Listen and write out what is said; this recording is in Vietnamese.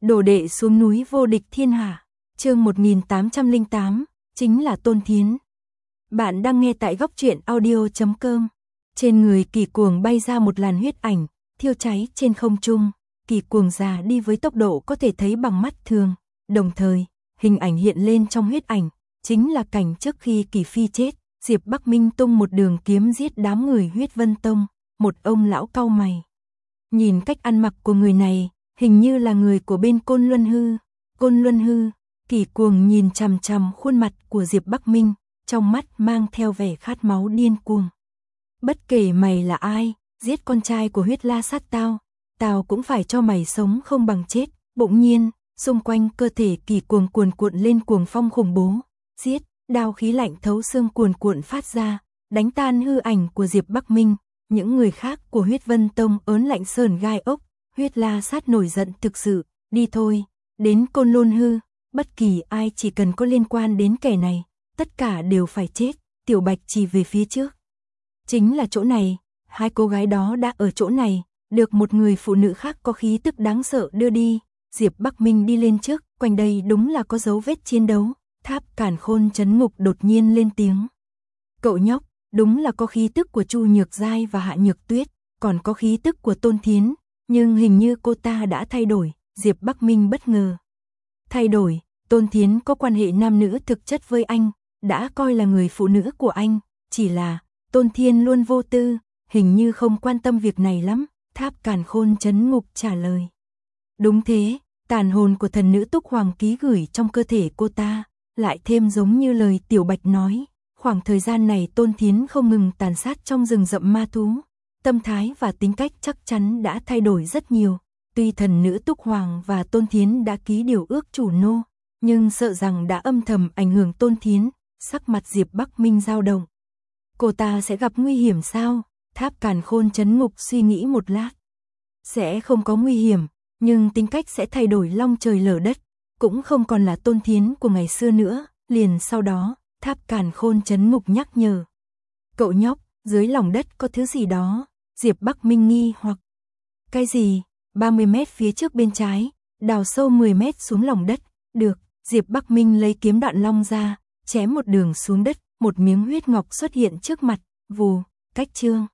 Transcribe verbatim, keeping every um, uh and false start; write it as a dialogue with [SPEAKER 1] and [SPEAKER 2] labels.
[SPEAKER 1] Đồ đệ xuống núi vô địch thiên hạ. Chương một nghìn tám trăm lẻ tám, chính là Tôn Thiến. Bạn đang nghe tại góc truyện audio chấm com. Trên người Kỳ Cuồng bay ra một làn huyết ảnh, thiêu cháy trên không trung. Kỳ Cuồng già đi với tốc độ có thể thấy bằng mắt thường, đồng thời, hình ảnh hiện lên trong huyết ảnh, chính là cảnh trước khi Kỳ Phi chết, Diệp Bắc Minh tung một đường kiếm giết đám người Huyết Vân Tông, một ông lão cau mày. Nhìn cách ăn mặc của người này, hình như là người của bên Côn Luân Hư. Côn Luân Hư, Kỳ Cuồng nhìn chằm chằm khuôn mặt của Diệp Bắc Minh, trong mắt mang theo vẻ khát máu điên cuồng. Bất kể mày là ai, giết con trai của Huyết La Sát tao, tao cũng phải cho mày sống không bằng chết. Bỗng nhiên, xung quanh cơ thể Kỳ Cuồng cuồn cuộn lên cuồng phong khủng bố, giết, đao khí lạnh thấu xương cuồn cuộn phát ra, đánh tan hư ảnh của Diệp Bắc Minh. Những người khác của Huyết Vân Tông ớn lạnh sờn gai ốc. Huyết La Sát nổi giận thực sự, đi thôi, đến Côn Lôn Hư, bất kỳ ai chỉ cần có liên quan đến kẻ này, tất cả đều phải chết. Tiểu Bạch chỉ về phía trước. Chính là chỗ này, hai cô gái đó đã ở chỗ này, được một người phụ nữ khác có khí tức đáng sợ đưa đi. Diệp Bắc Minh đi lên trước, quanh đây đúng là có dấu vết chiến đấu. Tháp Càn Khôn Trấn Ngục đột nhiên lên tiếng. Cậu nhóc, đúng là có khí tức của Chu Nhược Giai và Hạ Nhược Tuyết, còn có khí tức của Tôn Thiến, nhưng hình như cô ta đã thay đổi. Diệp Bắc Minh bất ngờ. Thay đổi, Tôn Thiến có quan hệ nam nữ thực chất với anh, đã coi là người phụ nữ của anh, chỉ là Tôn Thiên luôn vô tư, hình như không quan tâm việc này lắm. Tháp Càn Khôn Trấn Ngục trả lời. Đúng thế, tàn hồn của thần nữ Túc Hoàng ký gửi trong cơ thể cô ta, lại thêm giống như lời Tiểu Bạch nói, khoảng thời gian này Tôn Thiến không ngừng tàn sát trong rừng rậm ma thú, tâm thái và tính cách chắc chắn đã thay đổi rất nhiều. Tuy thần nữ Túc Hoàng và Tôn Thiến đã ký điều ước chủ nô, nhưng sợ rằng đã âm thầm ảnh hưởng Tôn Thiến. Sắc mặt Diệp Bắc Minh dao động. Cô ta sẽ gặp nguy hiểm sao? Tháp Càn Khôn Trấn Ngục suy nghĩ một lát. Sẽ không có nguy hiểm, nhưng tính cách sẽ thay đổi long trời lở đất, cũng không còn là Tôn Thiến của ngày xưa nữa. Liền sau đó, Tháp Càn Khôn Trấn Ngục nhắc nhở. Cậu nhóc, dưới lòng đất có thứ gì đó. Diệp Bắc Minh nghi hoặc. Cái gì? ba mươi mét phía trước bên trái, đào sâu mười mét xuống lòng đất. Được, Diệp Bắc Minh lấy kiếm Đoạn Long ra, chém một đường xuống đất, một miếng huyết ngọc xuất hiện trước mặt. Vù, cách chương.